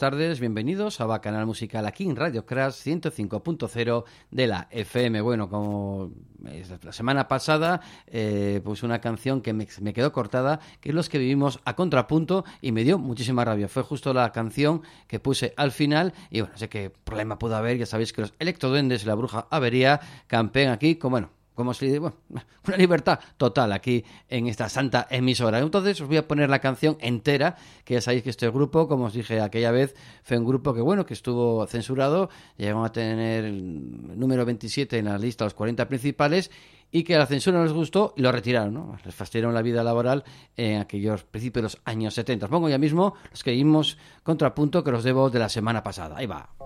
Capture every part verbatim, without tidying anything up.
tardes, bienvenidos a Bacanal Musical aquí en Radio Crash ciento cinco punto cero de la F M. Bueno, como la semana pasada, eh, pues una canción que me, me quedó cortada, que es Los que vivimos a contrapunto, y me dio muchísima rabia. Fue justo la canción que puse al final, y bueno, sé qué problema pudo haber. Ya sabéis que los electroduendes y la bruja Avería campean aquí con, bueno, como si, bueno, una libertad total aquí en esta santa emisora. Entonces os voy a poner la canción entera, que ya sabéis que este grupo, como os dije aquella vez, fue un grupo que, bueno, que estuvo censurado, llegaron a tener el número veintisiete en la lista de los cuarenta principales, y que a la censura no les gustó y lo retiraron, ¿no? Les fastidiaron la vida laboral en aquellos principios de los años setenta. Os pongo ya mismo los que vimos contrapunto, que los debo de la semana pasada. Ahí va.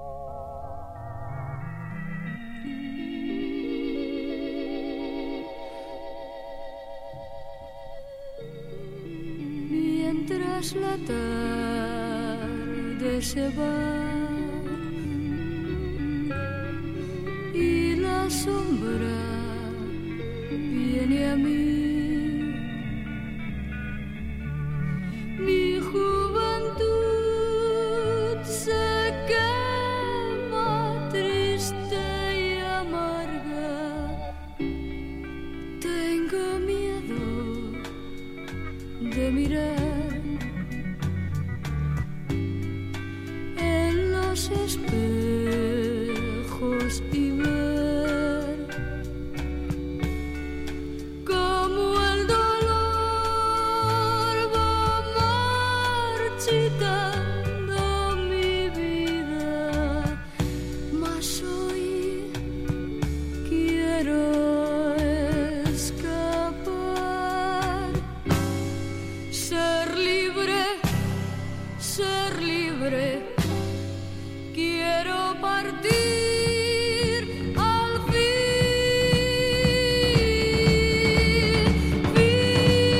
Mientras la tarde se va y la sombra viene a mí, mi juventud se quema triste y amarga. Tengo miedo de mirar en los espejos y ver cómo el dolor va marchitando mi vida, mas hoy quiero escapar, ser libre, ser libre. Quiero partir al fin, fin.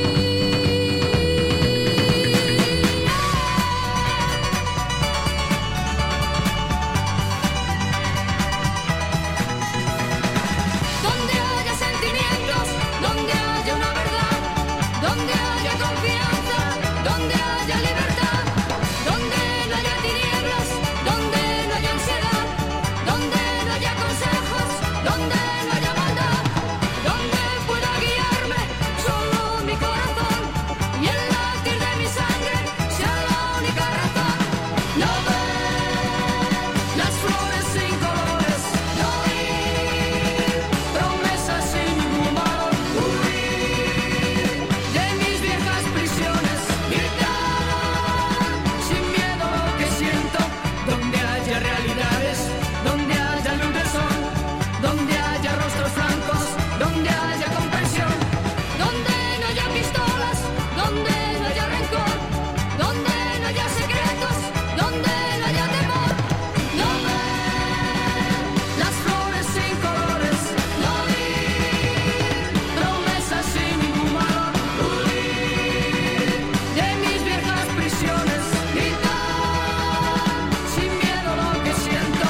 Donde haya sentimientos, donde haya una verdad, donde haya confianza, donde haya libertad, donde no haya tinieblas, donde no haya ansiedad, donde no haya consejos, donde no haya maldad, donde pueda guiarme solo mi corazón y el latir de mi sangre sea la única razón. No ver las flores sin colores, no oír promesas sin ningún valor, huir de mis viejas prisiones, gritar sin miedo lo que siento, donde haya realidades, donde haya luz del sol, donde haya rostros francos, donde haya comprensión, donde no haya pistolas, donde no haya rencor, donde no haya secretos, donde no haya temor. No ver las flores sin colores, no oír promesas sin ningún valor, huir de mis viejas prisiones, gritar sin miedo lo que siento,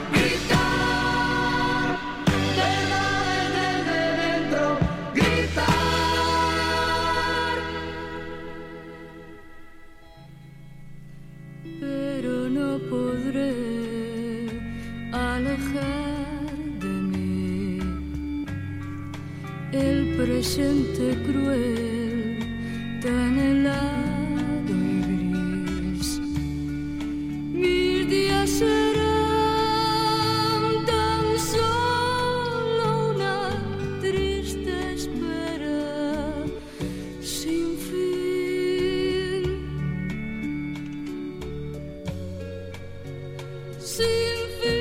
gritar desde dentro, gritar. Pero no podré alejar de mí el presente cruel, tan helado y gris. Mis días serán tan solo una triste espera sin fin, sin fin,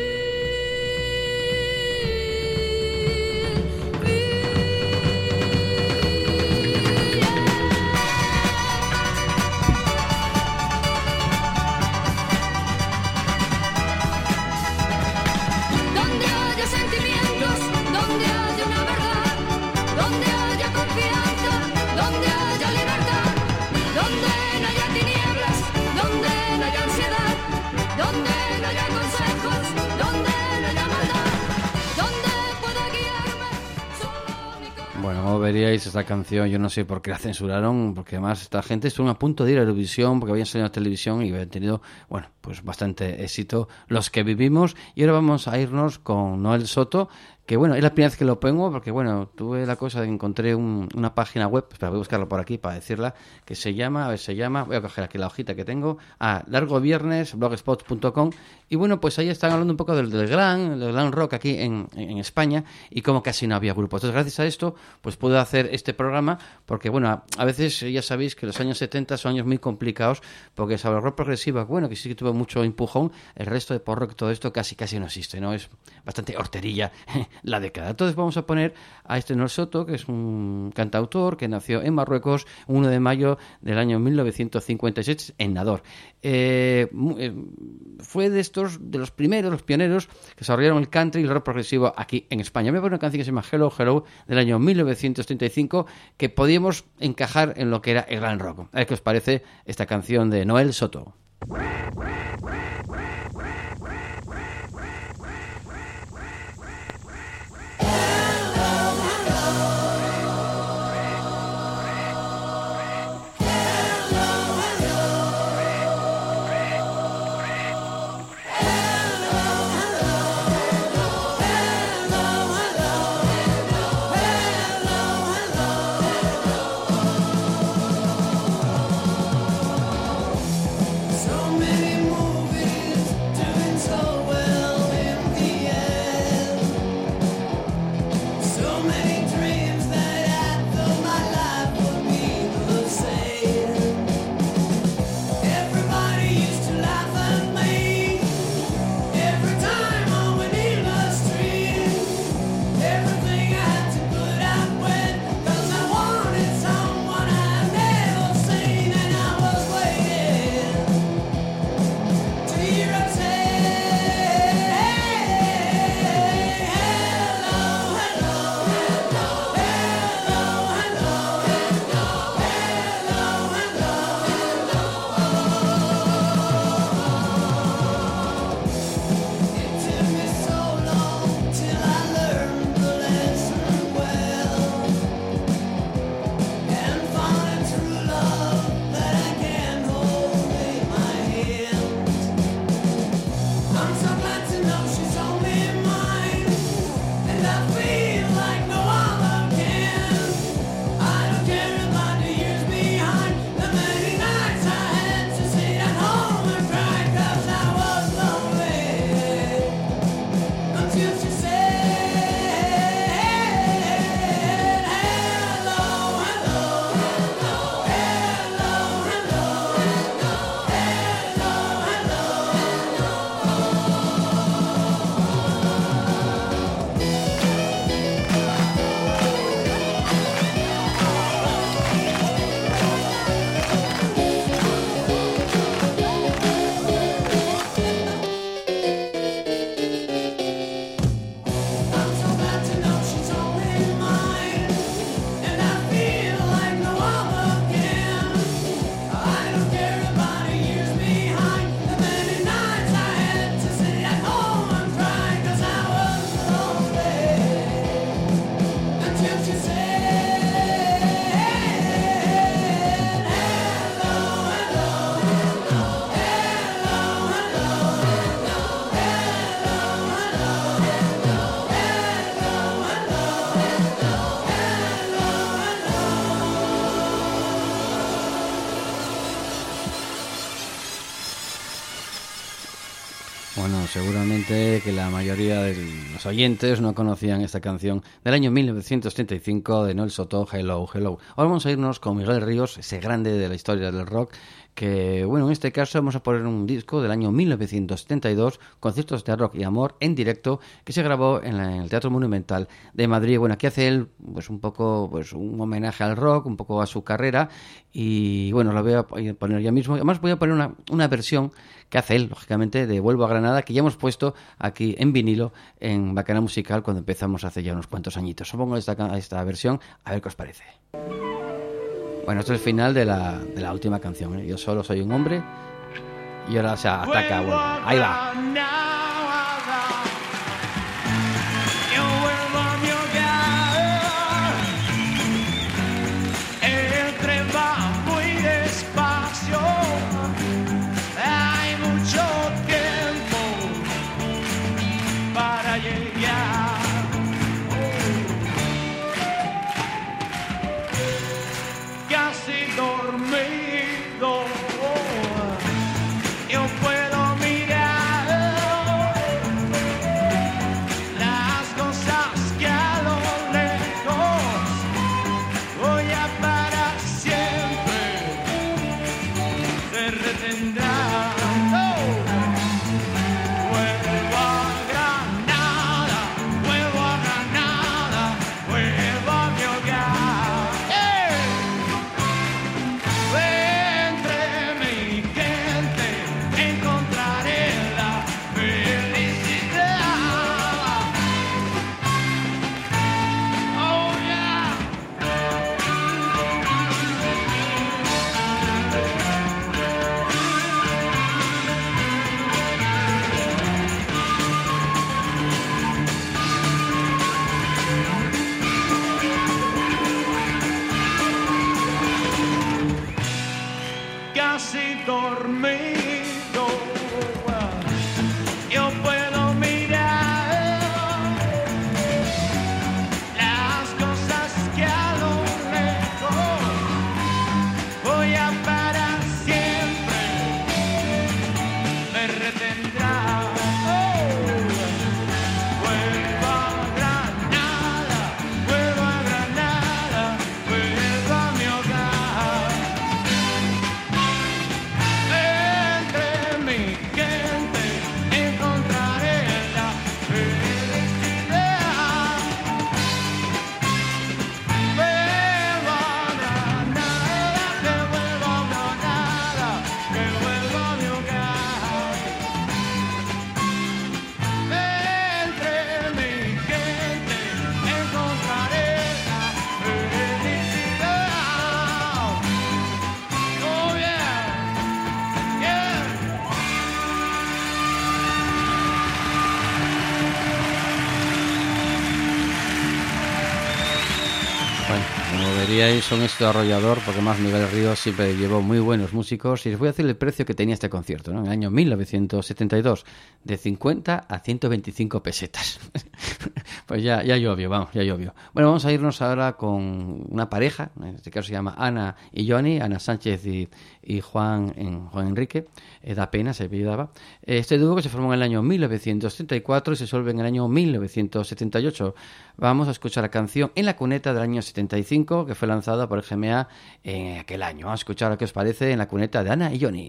donde haya sentimientos, donde haya una verdad, donde haya confianza, donde haya libertad, donde no haya tinieblas, donde no haya ansiedad, donde no haya consejos, donde no haya maldad, donde pueda guiarme solo mi corazón. Bueno, como veríais, esta canción yo no sé por qué la censuraron, porque además esta gente estuvo a punto de ir a Eurovisión, porque habían salido a la televisión y habían tenido, bueno, pues bastante éxito los que vivimos. Y ahora vamos a irnos con Noel Soto, que bueno, es la primera vez que lo pongo, porque bueno, tuve la cosa de encontré un, una página web, espera, voy a buscarla por aquí para decirla, que se llama, a ver, se llama, voy a coger aquí la hojita que tengo, ah, largo viernes blogspot punto com, y bueno, pues ahí están hablando un poco del, del gran, del gran rock aquí en, en España, y como casi no había grupos. Entonces, gracias a esto, pues puedo hacer este programa, porque bueno, a, a veces ya sabéis que los años setenta son años muy complicados, porque sobre el rock progresivo, bueno, que sí que tuvo mucho empujón, el resto de por rock, todo esto casi casi no existe, ¿no? Es bastante horterilla la década. Entonces vamos a poner a este Noel Soto, que es un cantautor que nació en Marruecos uno de mayo del año mil novecientos cincuenta y seis en Nador. Eh, eh, fue de estos, de los primeros, los pioneros que desarrollaron el country y el rock progresivo aquí en España. Me voy a poner una canción que se llama Hello, Hello, del año mil novecientos treinta y cinco, que podíamos encajar en lo que era el gran rock. A ver qué os parece esta canción de Noel Soto. Bueno, seguramente que la mayoría de los oyentes no conocían esta canción del año mil novecientos treinta y cinco de Noel Soto, Hello, Hello. Ahora vamos a irnos con Miguel Ríos, ese grande de la historia del rock, que, bueno, en este caso vamos a poner un disco del año mil novecientos setenta y dos, Conciertos de Rock y Amor en directo, que se grabó en, la, en el Teatro Monumental de Madrid. Bueno, aquí hace él pues un poco pues un homenaje al rock, un poco a su carrera, y bueno, lo voy a poner ya mismo. Además voy a poner una, una versión que hace él, lógicamente, de Vuelvo a Granada, que ya hemos puesto aquí en vinilo en Bacanal Musical cuando empezamos hace ya unos cuantos añitos. Os pongo esta, esta versión, a ver qué os parece. Bueno, esto es el final de la, de la última canción, ¿eh? Yo solo soy un hombre y ahora se ataca. Bueno, ahí va. El tren va muy despacio, hay mucho para llegar. Casi dormido, yo puedo mirar las cosas que a lo lejos voy a para siempre se retendrán. Vuelvo a Granada, vuelvo a Granada, vuelvo a mi hogar. ¡Eh! Entre mi gente encontraré la felicidad. Oh yeah. Casi dormido, yo puedo mirar las cosas que a lo lejos voy a para siempre me retendrá. Vuelvo a Granada, vuelvo a Granada, vuelvo a mi hogar. Entre mi gente encontraré la felicidad. Vuelvo a Granada, que vuelvo a Granada, que vuelvo a mi hogar. Entre mi gente encontraré la felicidad. Oh yeah, yeah. Bueno, como veríais, son esto arrollador, porque más Miguel Ríos siempre llevó muy buenos músicos. Y les voy a decir el precio que tenía este concierto, ¿no? En el año mil novecientos setenta y dos, de cincuenta a ciento veinticinco pesetas. Pues ya, ya llovió, vamos, ya llovió. Bueno, vamos a irnos ahora con una pareja, en este caso se llama Ana y Johnny, Ana Sánchez y, y Juan, en, Juan Enrique, eh, da pena, se apellidaba. Este dúo que se formó en el año mil novecientos setenta y cuatro y se disuelve en el año mil novecientos setenta y ocho. Vamos a escuchar la canción En la cuneta del año setenta y cinco, que fue lanzada por el G M A en aquel año. Vamos a escuchar lo que os parece En la cuneta de Ana y Johnny.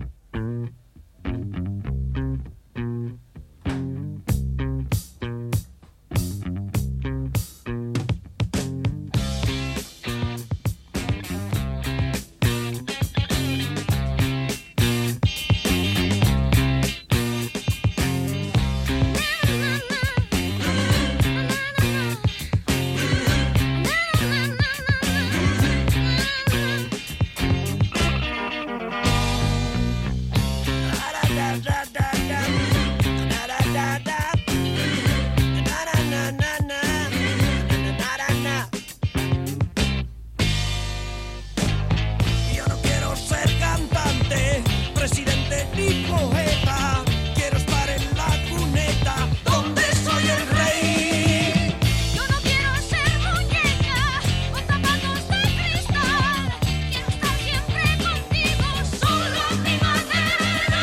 Yo no quiero ser cantante, presidente ni poeta. Quiero estar en la cuneta donde soy el rey. Yo no quiero ser muñeca con zapatos de cristal. Quiero estar siempre contigo, solo a mi manera.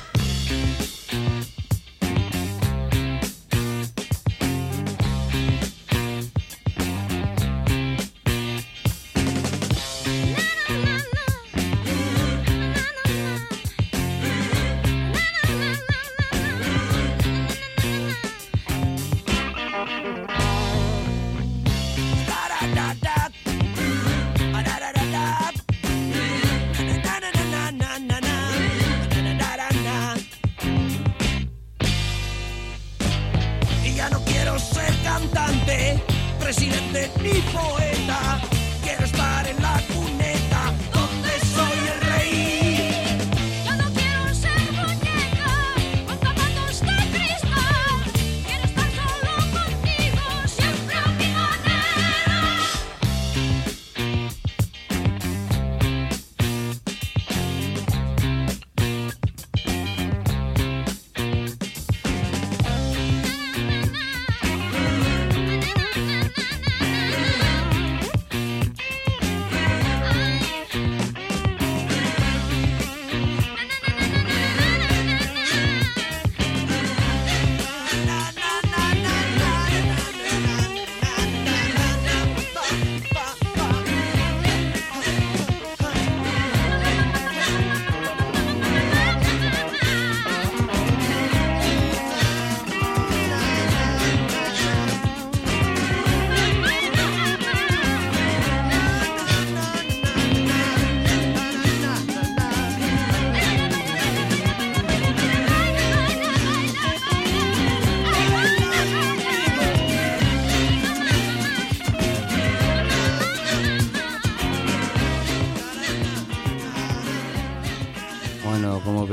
Y ya no quiero ser cantante, presidente ni poeta. Quiero estar en la cuneta donde soy el rey. Yo no quiero ser muñeca con zapatos de cristal. Quiero estar solo contigo, siempre a mi manera.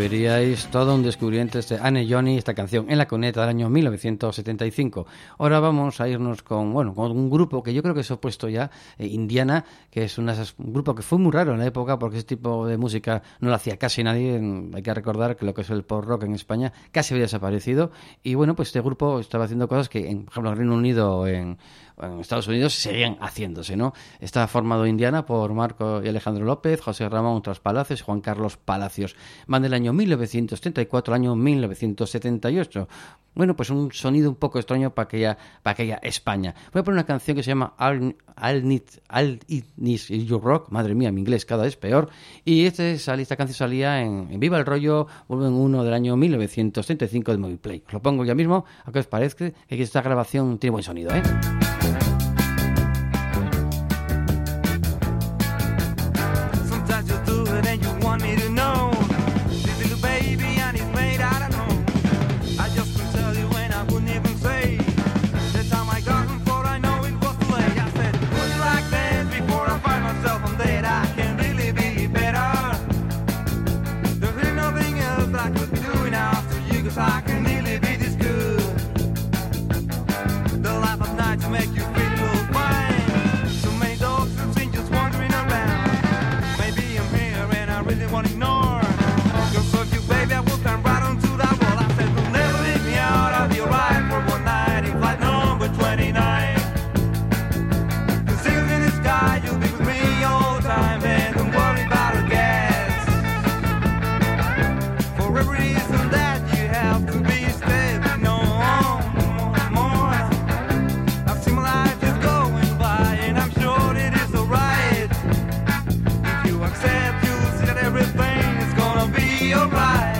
veríais todo un descubrimiento este Anne Johnny, esta canción en la cuneta del año mil novecientos setenta y cinco. Ahora vamos a irnos con, bueno, con un grupo que yo creo que se ha puesto ya, eh, Indiana, que es una, un grupo que fue muy raro en la época porque ese tipo de música no lo hacía casi nadie. Hay que recordar que lo que es el pop rock en España casi había desaparecido, y bueno, pues este grupo estaba haciendo cosas que, en, por ejemplo, en Reino Unido o en, en Estados Unidos seguían haciéndose, ¿no? Está formado Indiana por Marco y Alejandro López, José Ramón Traspalacios y Juan Carlos Palacios. Van del año mil novecientos setenta y cuatro al año mil novecientos setenta y ocho. Bueno, pues un sonido un poco extraño para aquella, para aquella España. Voy a poner una canción que se llama All, All, Need, All It Needs Is Your Rock. Madre mía, mi inglés cada vez peor. Y este, esta canción salía en, en Viva el Rollo, volumen uno del año mil novecientos setenta y cinco de Movie Play. Os lo pongo ya mismo, a que os parezca que esta grabación tiene buen sonido, ¿eh? Sometimes you do it and you want me to know. This little baby and he's made out of know. I just couldn't tell you when I wouldn't even say. The time I got him for I know it was too late. I said, would you like that before I find myself I'm dead? I can really be better. There's really nothing else I could be doing after you, cause I can really be this good. The life of night to make you feel fine. So many dogs and strangers wandering around. Maybe I'm here and I really won't ignore. Cause of you, baby, I will turn right onto that wall. I said, you'll never leave me out. I'll be alright for one night in flight number twenty-nine. The seals in the sky, you'll be with me all the time. And don't worry about a gas. For every reason that you have to be stepping on more. I've seen my life just going by, and I'm sure it is alright. If you accept, you'll see that everything is gonna be alright.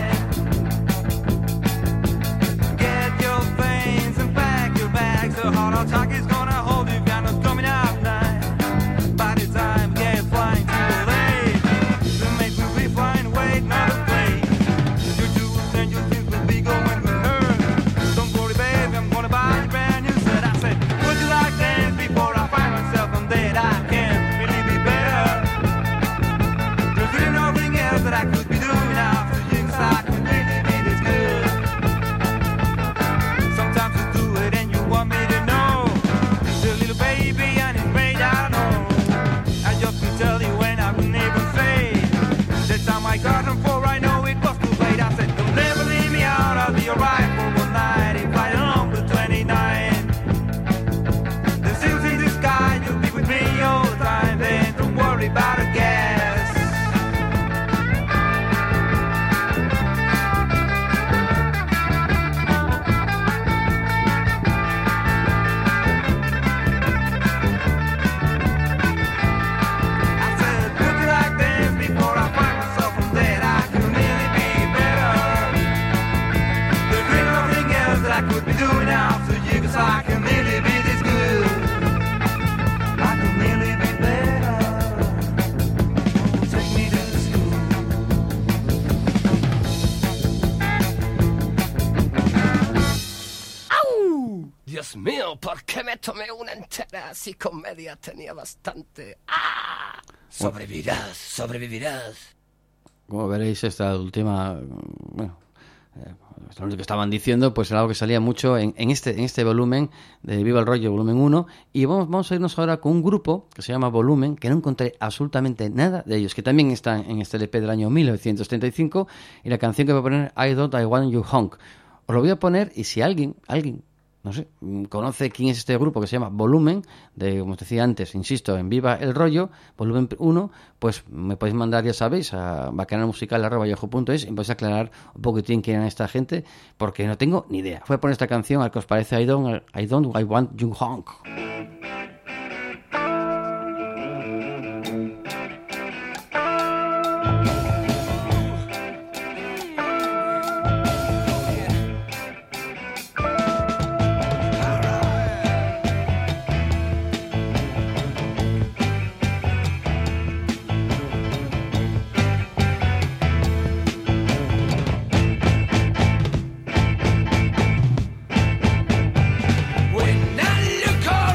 Get your things and pack your bags. The heart attack is gonna hold you if you're not coming out tonight. By the time we get flying to L A, the mate will be flying away, not a plane. Your jewels and your things will be going with her. Don't worry, baby, I'm gonna buy you brand new set. I said, would you like that before I find myself I'm dead? I can't really be better. There's really nothing else that I could be doing after you, cause I could really be this good. Sometimes you do it and you want me to know. The little baby and it's made out of know. I just can tell you when I couldn't even say. The time I got him for I know it was too late. I said, don't never leave me out, I'll be alright for one night in flight number twenty-nine. The seals in the sky, you'll be with me all the time. Then don't worry about a gas. I said, would you like this before I find myself I'm dead? I can really be better. There's really nothing else that I could be doing after you, cause I can really be this good. I can really be better. Take me to school. ¡Au! Dios mío, ¿por qué me tomé una entera? Si comedia tenía bastante. ¡Ah! Sobrevivirás, sobrevivirás. Como veréis, esta última, bueno, eh, lo que estaban diciendo, pues era algo que salía mucho en, en este en este volumen de Viva el Rollo, volumen uno. Y vamos, vamos a irnos ahora con un grupo que se llama Volumen, que no encontré absolutamente nada de ellos, que también están en este L P del año mil novecientos setenta y cinco. Y la canción que voy a poner, I Don't I Want You Honk. Os lo voy a poner, y si alguien, alguien, no sé, conoce quién es este grupo que se llama Volumen, de, como os decía antes, insisto, en Viva el Rollo, volumen uno, pues me podéis mandar, ya sabéis, a bacanalmusical arroba yahoo punto es y me podéis aclarar un poquitín quién es esta gente, porque no tengo ni idea. Voy a poner esta canción, al que os parece, I Don't, I Don't I Want You Honk. When I look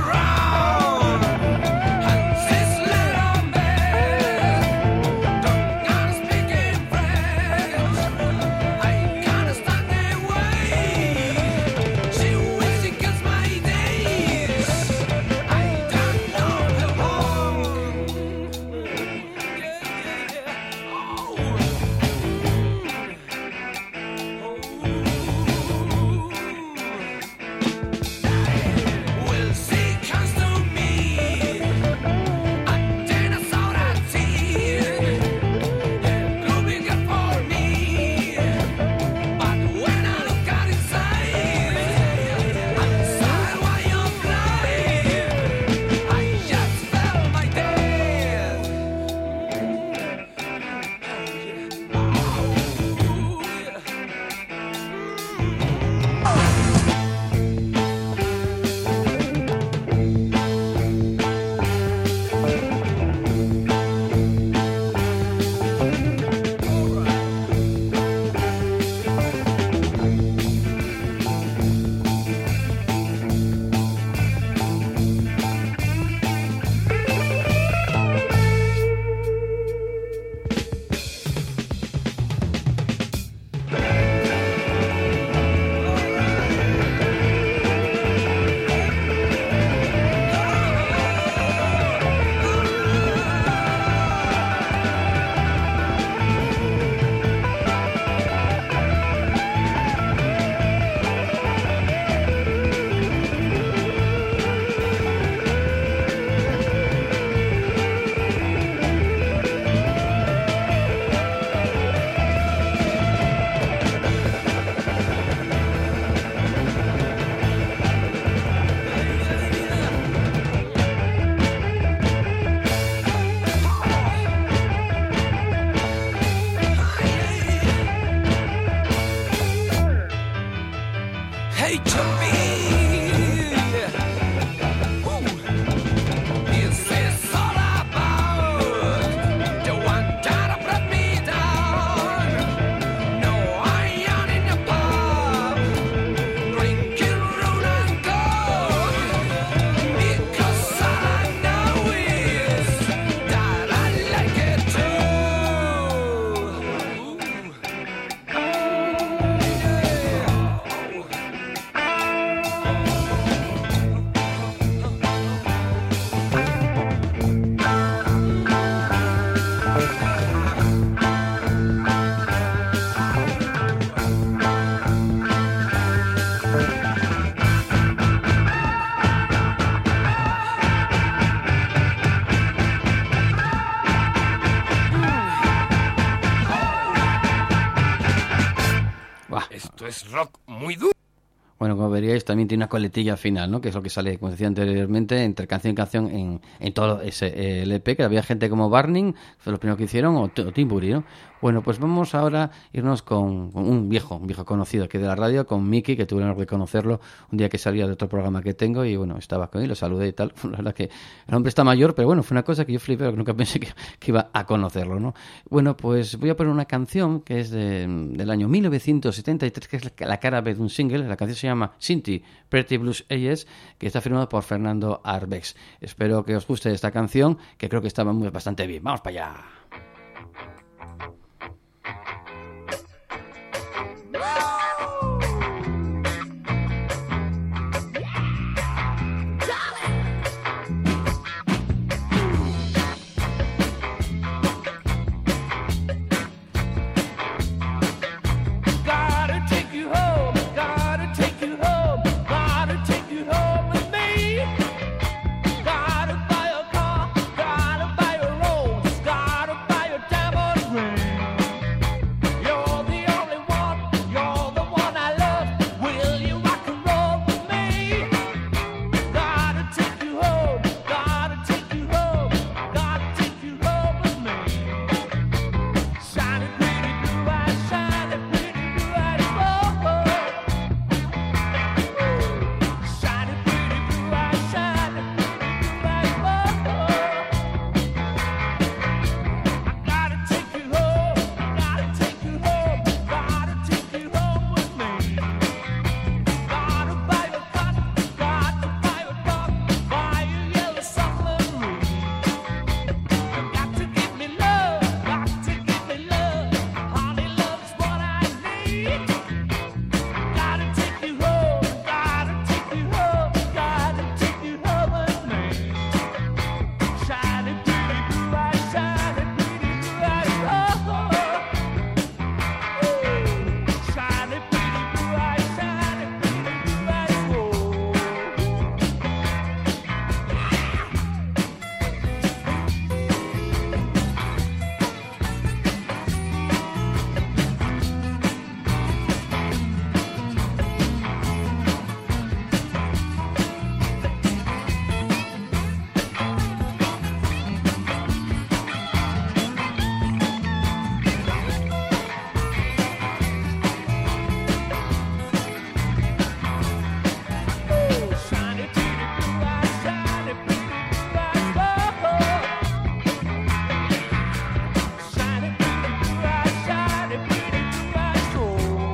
es rock muy duro. Bueno, como veríais, también tiene una coletilla final, ¿no? Que es lo que sale, como decía anteriormente, entre canción y canción en, en todo ese L P, que había gente como Burning, fue lo primero que hicieron, o, o Timburi, ¿no? Bueno, pues vamos ahora a irnos con, con un viejo, un viejo conocido aquí de la radio, con Miki, que tuve el honor de conocerlo un día que salía de otro programa que tengo, y bueno, estaba con él, lo saludé y tal. La verdad que el hombre está mayor, pero bueno, fue una cosa que yo flipé, que nunca pensé que, que iba a conocerlo, ¿no? Bueno, pues voy a poner una canción que es de, del año mil novecientos setenta y tres, que es la, la cara B de un single. La canción se llama Sinti Pretty Blues A S, que está firmado por Fernando Arbex. Espero que os guste esta canción, que creo que estaba muy, bastante bien. ¡Vamos para allá! Gotta take you home, gotta take you home, gotta take you home with me. Gotta buy a car, gotta buy a rose, gotta buy a diamond ring. You're the only one, you're the one I love. Will you rock and roll with me? Gotta take you home, gotta take you home, gotta take you home with me. Shining pretty blue eyes, shining pretty blue eyes, oh, oh. Shining pretty blue eyes, shining pretty blue eyes, oh, oh. I gotta take you home, gotta take you home, gotta take you home with me. Gotta buy a cotton, gotta buy a dog, buy a yellow submarine. Got to give me love, got to give me love. Honey, love's what I need. Gotta take you home, gotta take you home, gotta take you home with me. Shining pretty blue eyes, shining pretty blue eyes, oh, oh. Shining pretty blue eyes, shining pretty blue eyes, oh. Shining pretty blue eyes, shining pretty blue eyes, oh, oh. Shining pretty blue eyes, shining pretty blue eyes, oh.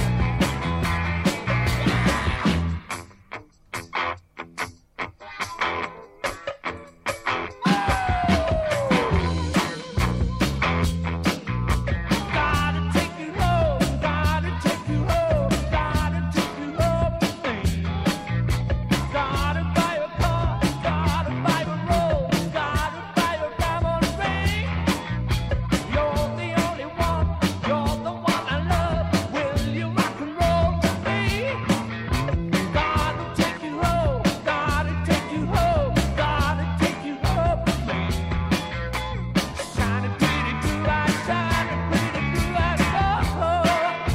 Gotta take you home, gotta take you home, gotta take you home with me. Gotta buy a car, gotta buy a rose, gotta buy a diamond ring. You're the only one, you're the one I love. Will you rock and roll with me? Gotta take you home, gotta take you home, gotta take you home with me. Shining pretty blue eyes, shining pretty blue eyes, oh, oh.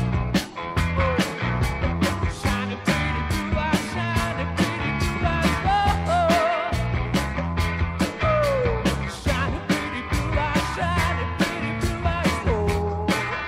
Shining pretty blue eyes, shining pretty blue eyes, oh, oh. Shining pretty blue eyes, shining pretty blue eyes, oh.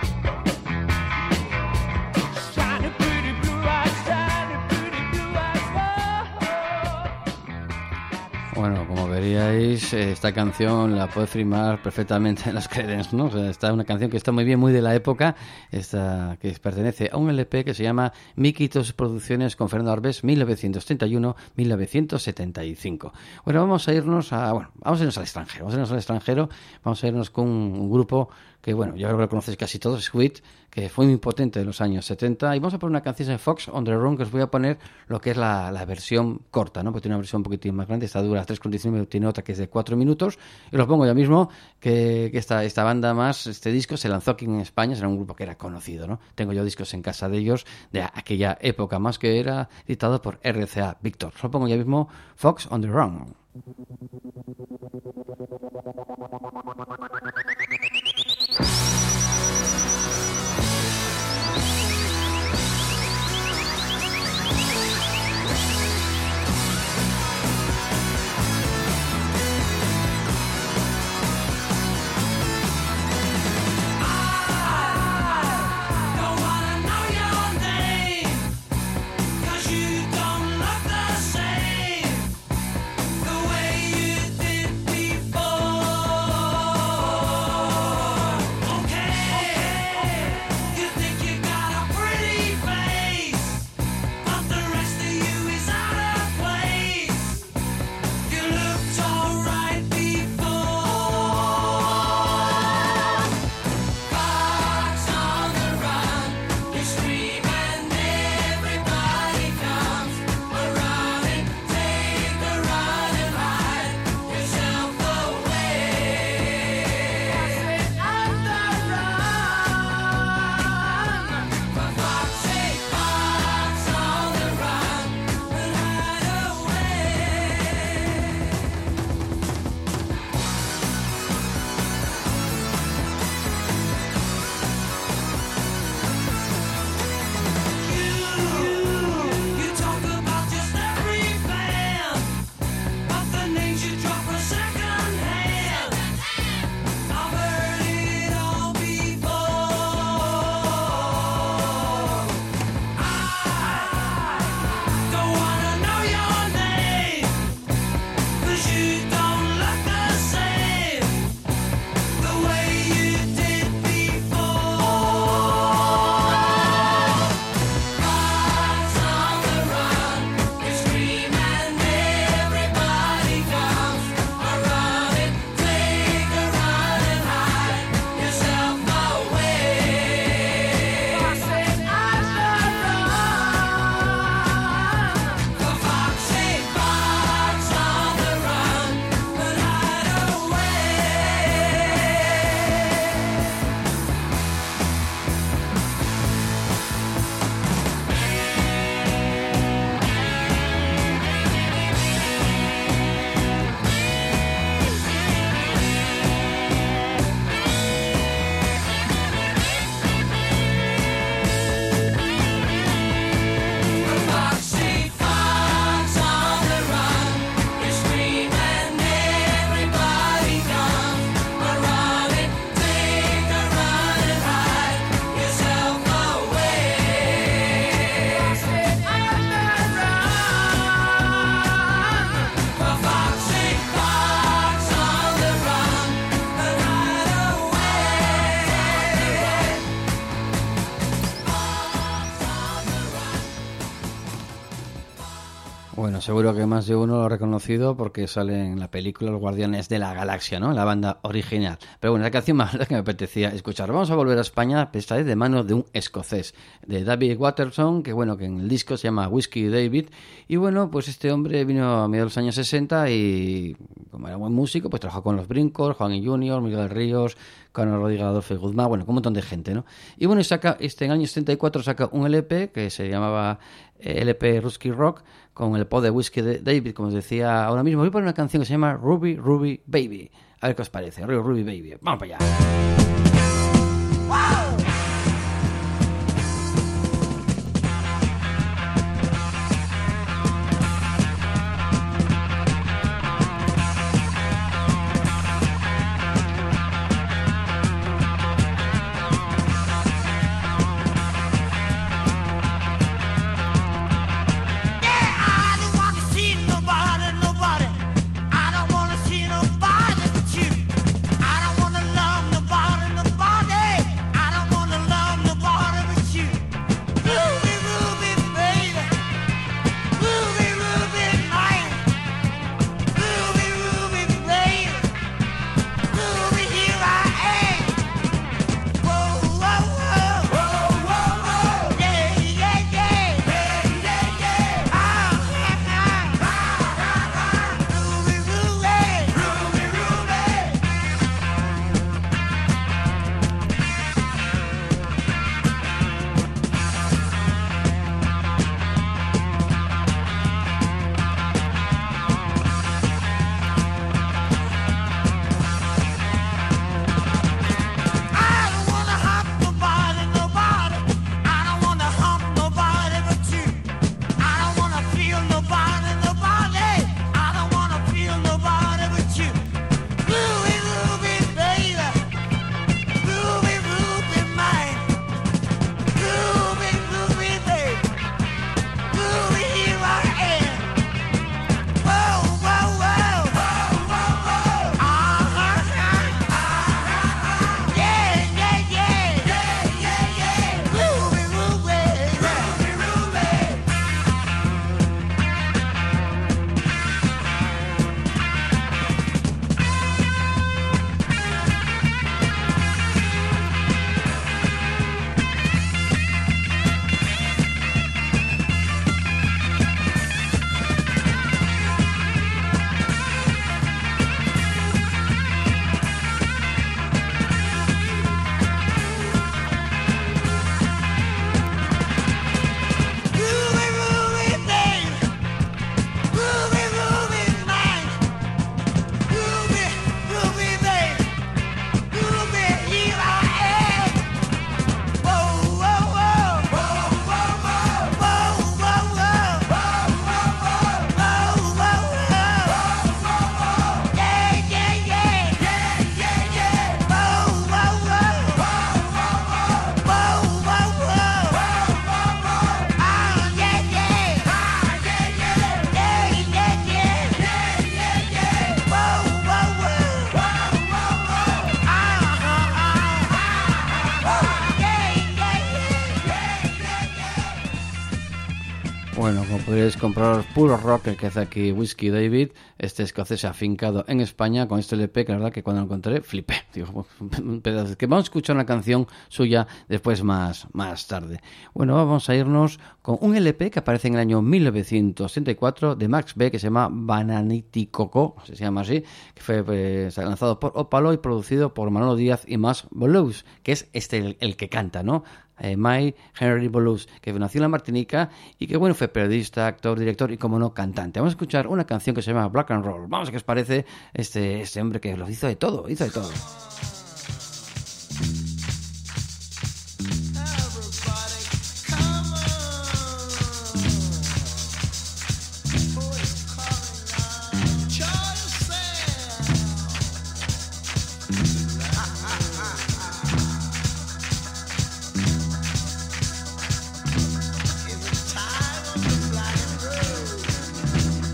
Shining pretty blue eyes, shining pretty blue eyes, oh, oh. Bueno, como veríais, eh, esta canción la puede firmar perfectamente en las Creedence, ¿no? O sea, está una canción que está muy bien, muy de la época, esta, que pertenece a un L P que se llama Miquitos Producciones con Fernando Arbex, mil novecientos treinta y uno a mil novecientos setenta y cinco. Bueno, vamos a irnos a, bueno, vamos a irnos al extranjero, vamos a irnos al extranjero, vamos a irnos con un, un grupo que, bueno, yo creo que lo conocéis casi todos, Sweet, que fue muy potente en los años setenta, y vamos a poner una canción de Fox on the Run, que os voy a poner lo que es la, la versión corta, ¿no? Porque tiene una versión un poquitín más grande, esta dura tres cuarenta y cinco, tiene otra que es de cuatro minutos, y los pongo ya mismo, que, que esta, esta banda más, este disco se lanzó aquí en España, era un grupo que era conocido, ¿no? Tengo yo discos en casa de ellos, de aquella época más, que era editado por R C A Victor. Os lo pongo ya mismo, Fox on the Run. Bueno, seguro que más de uno lo ha reconocido porque sale en la película Los Guardianes de la Galaxia, ¿no? La banda original. Pero bueno, la canción más que me apetecía escuchar. Vamos a volver a España, esta vez de mano de un escocés, de David Watterson, que bueno, que en el disco se llama Whiskey David. Y bueno, pues este hombre vino a mediados de los años sesenta y como era buen músico, pues trabajó con los Brincos, Juan y Junior, Miguel Ríos, Carlos Rodríguez, Adolfo Guzmán, bueno, con un montón de gente, ¿no? Y bueno, y saca, este en el año setenta y cuatro saca un L P que se llamaba L P Rusky Rock, con el pod de Whiskey de David, como os decía ahora mismo. Voy a poner una canción que se llama Ruby Ruby Baby. A ver qué os parece, Ruby Ruby Baby. Vamos para allá. I don't wanna see nobody, nobody. I don't wanna see nobody but you. I don't wanna love nobody, nobody. I don't wanna love nobody but you. Ruby, Ruby, baby. Ruby, Ruby, mine. Ruby, Ruby, baby. Ruby, here I am. Whoa, whoa, whoa. Whoa, whoa, whoa. Yeah, yeah, yeah. Yeah, yeah, yeah. Ah, ah, ah. Ah, ah, ah. Ruby, Ruby. Ruby, Ruby. I don't wanna hop nobody, nobody. I don't wanna hump nobody but you. I don't wanna feel nobody, nobody. I don't wanna feel nobody but you. Ruby, Ruby, baby. Ruby, Ruby, mine. Ruby, Ruby, baby. Ruby, here I am. Whoa, whoa, whoa. Whoa, whoa, whoa. Ah, ah, ah. Yeah, yeah, yeah. Yeah, yeah, yeah. Ruby, Ruby. Ruby, Ruby. Ruby, Ruby, baby. Ruby, Ruby, mine. Ruby, Ruby, baby. Ruby, here I am. Whoa, whoa, whoa. Whoa, whoa, whoa. Whoa, whoa, whoa. Whoa, whoa, whoa. Whoa, whoa, whoa. Yeah, yeah, yeah. Yeah, yeah, yeah. Whoa, whoa, whoa. Whoa, whoa, whoa. Whoa, whoa, whoa. Ah, yeah, yeah. Ah, yeah, yeah. Yeah, yeah, yeah. Yeah, yeah, yeah. Whoa, whoa, whoa. Whoa, whoa, whoa. Ah, ah, ah. Ah, yeah, yeah, yeah. Bueno, como podéis comprobar, puro rock el que hace aquí Whiskey David, este escocés afincado en España con este L P, que la verdad que cuando lo encontré flipé. Digo, un pedazo, que vamos a escuchar una canción suya después más, más tarde. Bueno, vamos a irnos con un L P que aparece en el año mil novecientos setenta y cuatro de Max B, que se llama Bananiti Coco, se llama así, que fue pues, lanzado por Opalo y producido por Manolo Díaz y Mas Blues, que es este el, el que canta, ¿no? Eh, Mike Henry Blues, que nació en la Martinica y que bueno, fue periodista, actor, director y como no, cantante. Vamos a escuchar una canción que se llama Black and Roll. Vamos a ver qué os parece este, este hombre que lo hizo de todo, hizo de todo.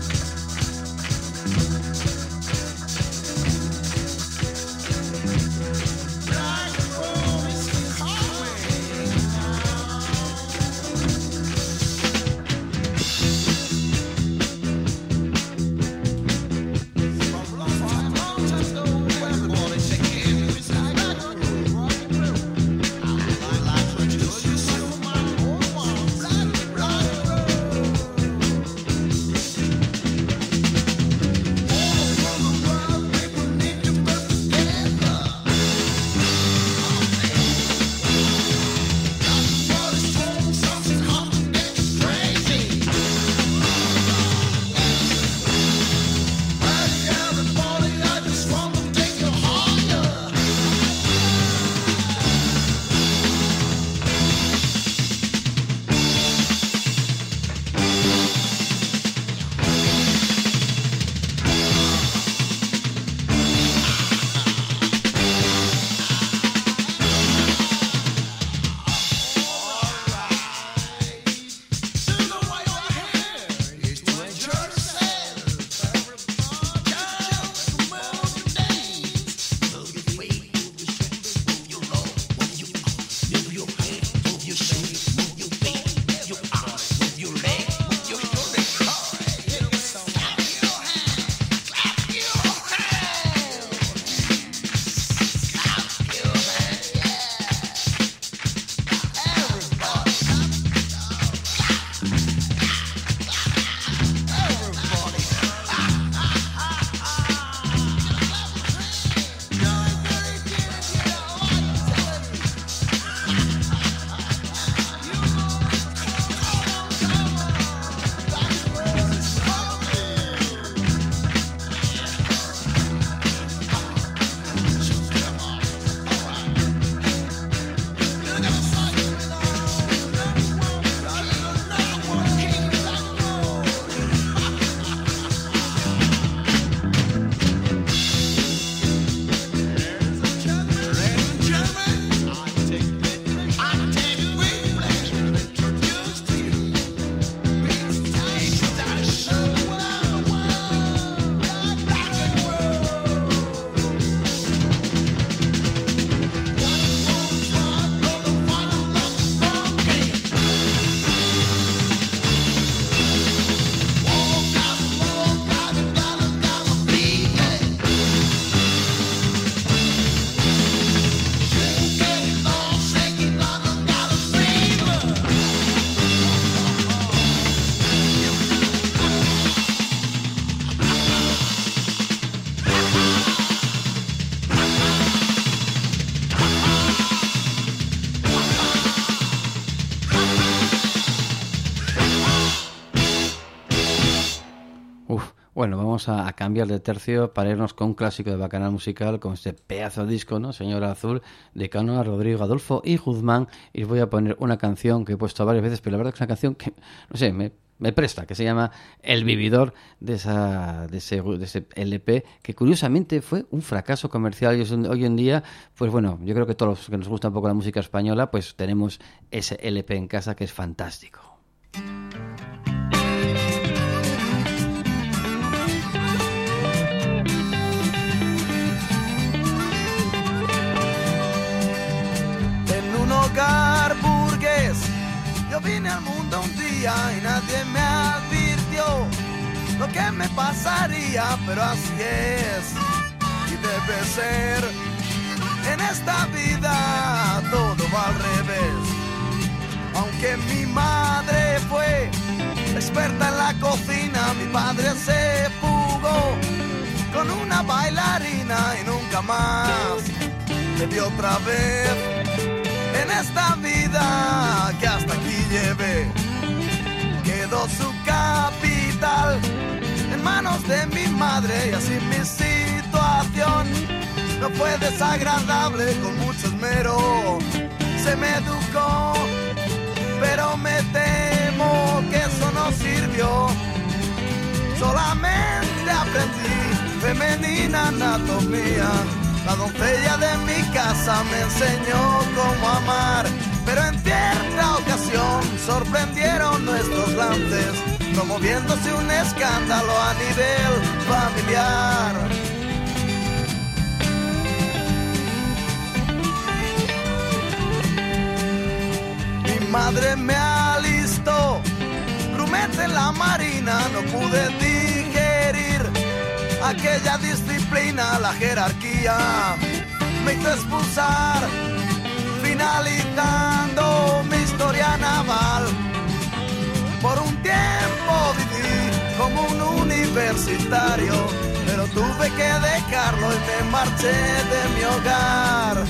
Time Uf, bueno, vamos a, a cambiar de tercio para irnos con un clásico de Bacanal Musical, con este pedazo de disco, ¿no? Señora Azul, de Cano, Rodrigo, Adolfo y Guzmán. Y os voy a poner una canción que he puesto varias veces, pero la verdad que es una canción que, no sé, me, me presta, que se llama El Vividor, de esa de ese, de ese L P, que curiosamente fue un fracaso comercial. Y hoy en día, pues bueno, yo creo que todos los que nos gusta un poco la música española, pues tenemos ese L P en casa que es fantástico. Hogar burgués, yo vine al mundo un día y nadie me advirtió lo que me pasaría, pero así es y debe ser. En esta vida todo va al revés. Aunque mi madre fue experta en la cocina, mi padre se fugó con una bailarina y nunca más le dio otra vez. En esta vida que hasta aquí llevé, quedó su capital en manos de mi madre y así mi situación no fue desagradable. Con mucho esmero se me educó, pero me temo que eso no sirvió. Solamente aprendí femenina anatomía. La doncella de mi casa me enseñó cómo amar, pero en cierta ocasión sorprendieron nuestros lances, promoviéndose un escándalo a nivel familiar. Mi madre me alistó, grumete en la marina, no pude digerir aquella disciplina, la jerarquía me hizo expulsar, finalizando mi historia naval. Por un tiempo viví como un universitario, pero tuve que dejarlo y me marché de mi hogar.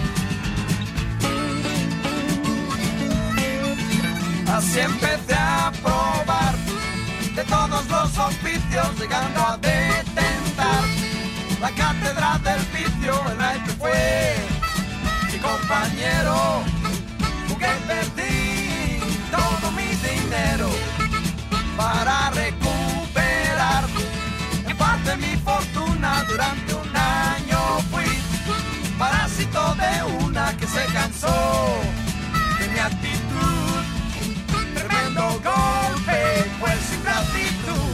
Así empecé a probar de todos los oficios, llegando a detentar la cátedra del vicio. El aire fue mi compañero, porque perdí todo mi dinero para recuperar en parte mi fortuna. Durante un año fui parásito de una que se cansó de mi actitud. Tremendo golpe fue sin gratitud.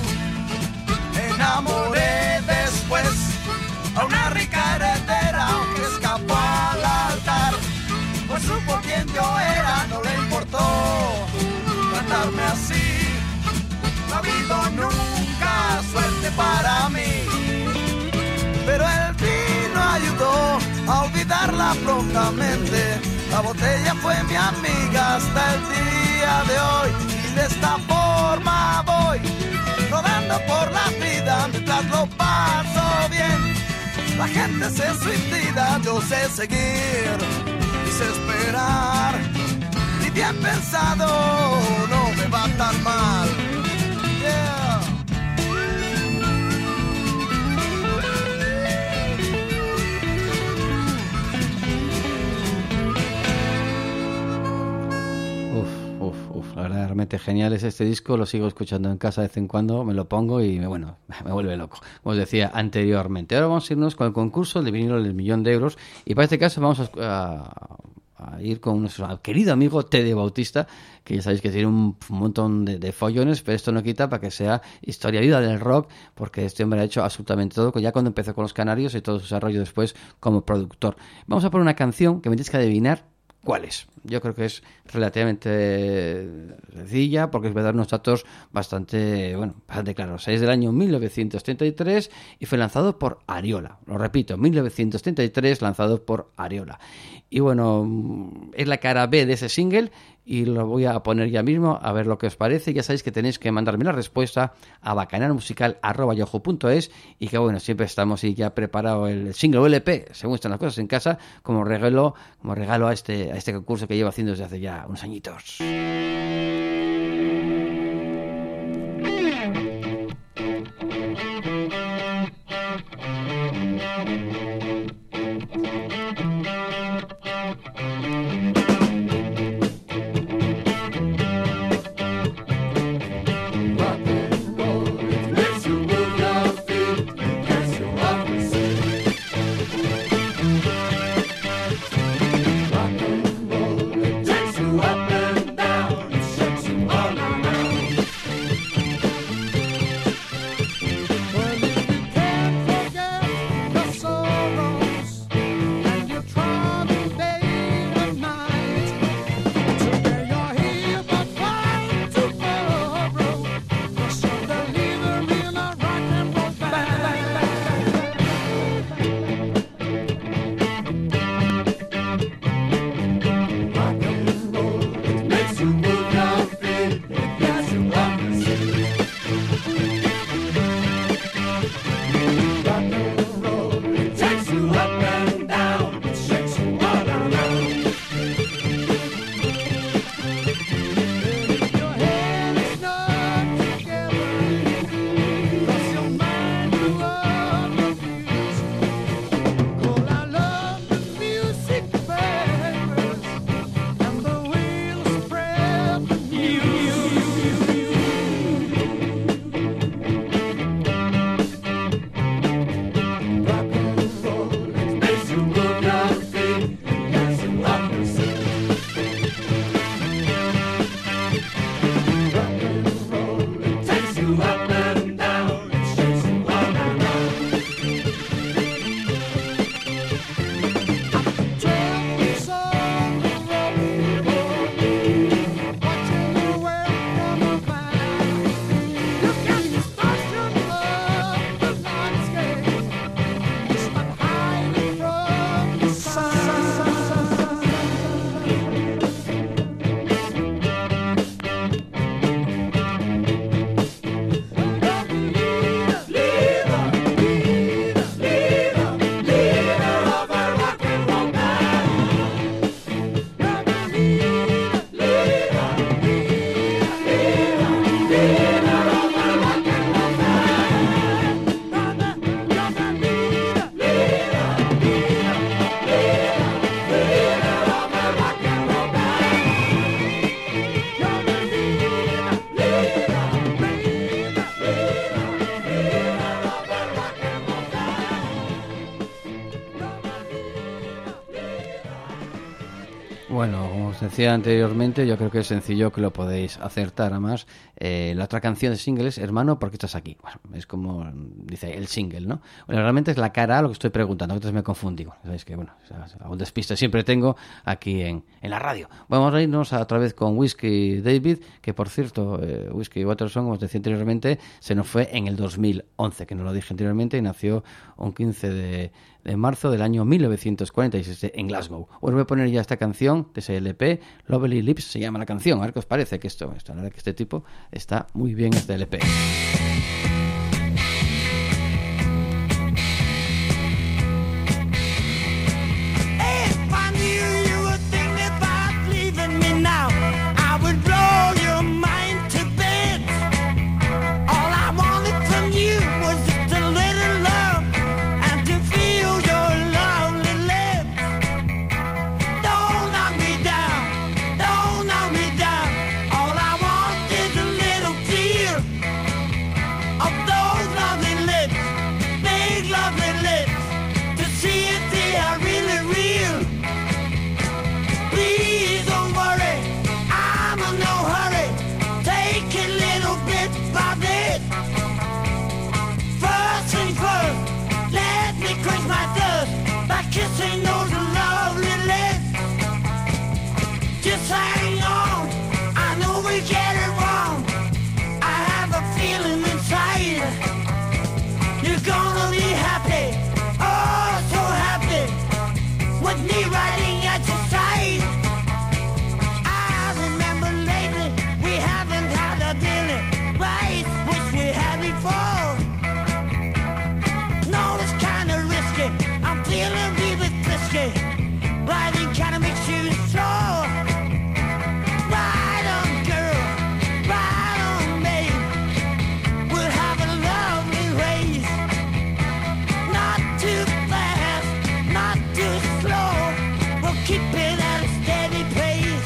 Enamoré después a una rica heredera, aunque escapó al altar, pues supo quién yo era, no le importó tratarme así. No ha habido nunca suerte para mí, pero el vino ayudó a olvidarla prontamente. La botella fue mi amiga hasta el día de hoy, y de esta forma voy rodando por la vida mientras lo paso bien. La gente se suicida, yo sé seguir y sé esperar, y bien pensado no me va tan mal. Yeah. Uf, uf, la verdad, realmente genial es este disco, lo sigo escuchando en casa de vez en cuando, me lo pongo y me, bueno, me vuelve loco, como os decía anteriormente. Ahora vamos a irnos con el concurso de vinilo del millón de euros, y para este caso vamos a, a, a ir con nuestro querido amigo Tede Bautista, que ya sabéis que tiene un montón de, de follones, pero esto no quita para que sea historia viva del rock, porque este hombre ha hecho absolutamente todo, ya cuando empezó con los Canarios y todo su desarrollo después como productor. Vamos a poner una canción que me tienes que adivinar ¿cuál es? Yo creo que es relativamente sencilla, porque os voy a dar unos datos bastante, bueno, bastante claros. Es del año mil novecientos treinta y tres y fue lanzado por Ariola. Lo repito, mil novecientos treinta y tres, lanzado por Ariola. Y bueno, es la cara B de ese single y lo voy a poner ya mismo a ver lo que os parece. Ya sabéis que tenéis que mandarme la respuesta a bacanalmusical arroba yahoo punto es, y que bueno, siempre estamos y ya preparado el single o L P, según están las cosas en casa, como regalo, como regalo a este, a este concurso que llevo haciendo desde hace ya unos añitos. Bueno, como os decía anteriormente, yo creo que es sencillo que lo podéis acertar. Además, eh, la otra canción de single es Hermano, ¿por qué estás aquí? Bueno, es como dice el single, ¿no? Bueno, realmente es la cara a lo que estoy preguntando, entonces me confundí. Sabéis que, bueno, algún despiste siempre tengo aquí en, en la radio. Vamos a irnos a otra vez con Whiskey David, que por cierto, eh, Whiskey Watterson, como os decía anteriormente, se nos fue en el dos mil once, que no lo dije anteriormente, y nació un quince de... de marzo del año mil novecientos cuarenta y seis en Glasgow. Os voy a poner ya esta canción de ese L P, Lovely Lips se llama la canción. A ver qué os parece, que esto, esto la verdad que este tipo está muy bien, este L P. If I knew you were thinking about leaving me now, I would blow your mind to bits. All I wanted from you was just a little love and to feel your lovely lips. Don't knock me down, don't knock me down. All I want is a little tear of those lovely lips, big lovely lips, to see if they are really real. Please don't worry, I'm in no hurry. Take it little bit by bit. First thing first, let me quench my thirst by kissing those lovely lips. Just hang on, I know we get it wrong. I have a feeling inside you're gonna be happy, oh so happy, with me riding at your side. I remember lately we haven't had a daily ride, which we had before. No, it's kinda risky, I'm feeling really frisky, riding kinda makes you sore. Ride on girl, ride on me, we'll have a lovely race. Not too fast, not too slow, we'll keep it at a steady pace.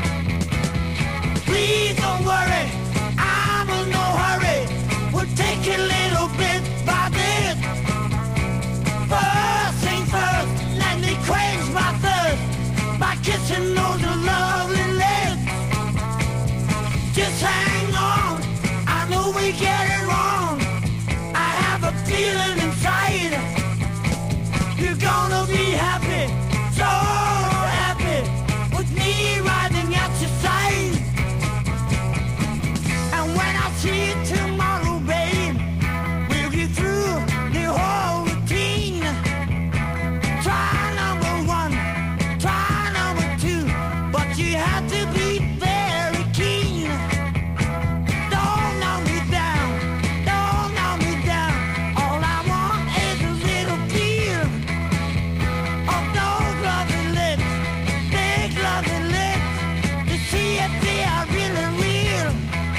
Please don't worry, I'm in no hurry, we'll take it little bit by bit. First thing first, let me quench my thirst by kissing those lovely lips. Just hang on, I know we get it wrong. I have a feeling inside you're gonna be happy, so happy, with me riding at your side. And when I see you tomorrow, babe, we'll get through the whole routine. Try number one, try number two, but you have to be very keen. Don't knock me down, don't knock me down. All I want is a little tear of those lovely lips, big lovely lips, to see if they are really real.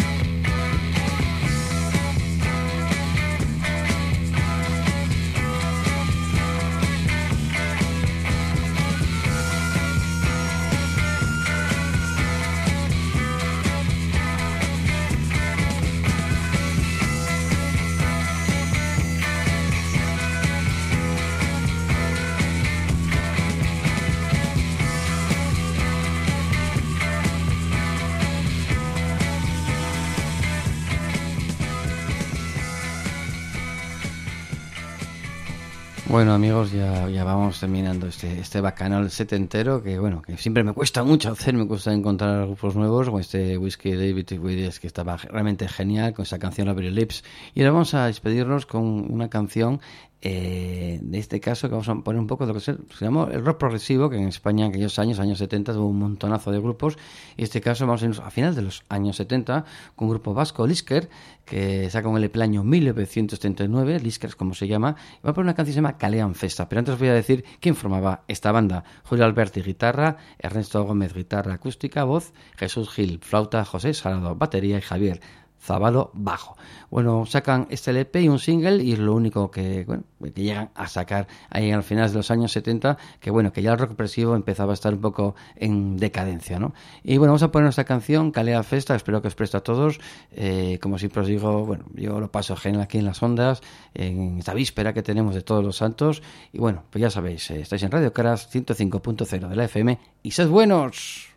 Bueno, amigos, ya, ya vamos terminando este, este bacanal setentero, que bueno, que siempre me cuesta mucho hacer, me cuesta encontrar grupos nuevos, con este Whiskey David Williams, que estaba realmente genial, con esa canción Lovely Lips. Y ahora vamos a despedirnos con una canción, eh, de este caso, que vamos a poner un poco de lo que se, se llamó el rock progresivo, que en España en aquellos años, años setenta, tuvo un montonazo de grupos. Y en este caso vamos a irnos a final de los años setenta, con un grupo vasco, Lisker, que saca un L P el año mil novecientos setenta y nueve, Lisker es como se llama, y va a poner una canción que se llama Kalean Festa. Pero antes os voy a decir quién formaba esta banda. Julio Alberti, guitarra; Ernesto Gómez, guitarra acústica, voz; Jesús Gil, flauta; José Salado, batería; y Javier Zabalo bajo. Bueno, sacan este L P y un single y es lo único que, bueno, que llegan a sacar ahí al final de los años setenta, que bueno, que ya el rock progresivo empezaba a estar un poco en decadencia, ¿no? Y bueno, vamos a poner esta canción, Calea Festa, espero que os preste a todos. Eh, como siempre os digo, bueno, yo lo paso genial aquí en las ondas, en esta víspera que tenemos de Todos los Santos. Y bueno, pues ya sabéis, eh, estáis en Radio Caras ciento cinco punto cero de la F M y sed buenos.